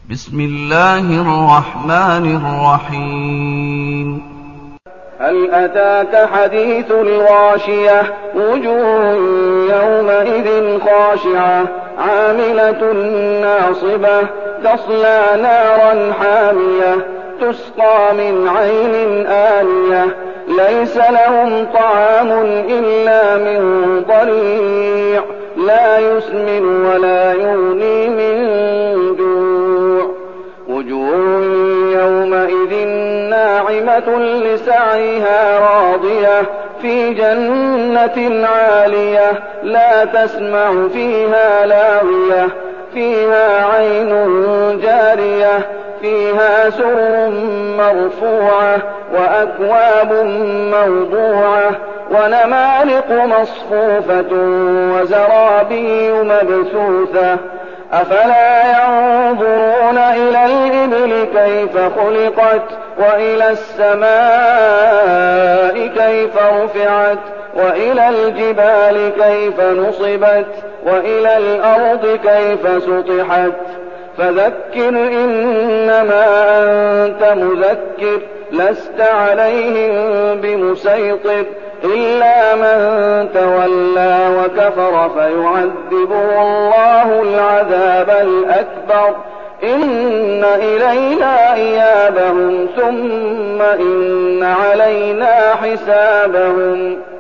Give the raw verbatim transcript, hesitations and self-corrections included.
بسم الله الرحمن الرحيم. هل أتاك حديث الغاشية؟ وجوه يومئذ خاشعة عاملة ناصبة تصلى نارا حامية تسقى من عين آنية ليس لهم طعام إلا من ضريع لا يسمن ولا يغني من جوع. وجوه يومئذ ناعمة لسعيها راضية في جنة عالية لا تسمع فيها لاغية فيها عين جارية فيها سرر مرفوعة وأكواب موضوعة ونمارق مصفوفة وزرابي مبثوثة. أفلا ينظرون إلى الإبل كيف خلقت وإلى السماء كيف رفعت وإلى الجبال كيف نصبت وإلى الأرض كيف سطحت. فذكر إنما أنت مذكر لست عليهم بمسيطر إلا من تولى وكفر فيعذبه الله العذاب الأكبر. إن إلينا إيابهم ثم إن علينا حسابهم.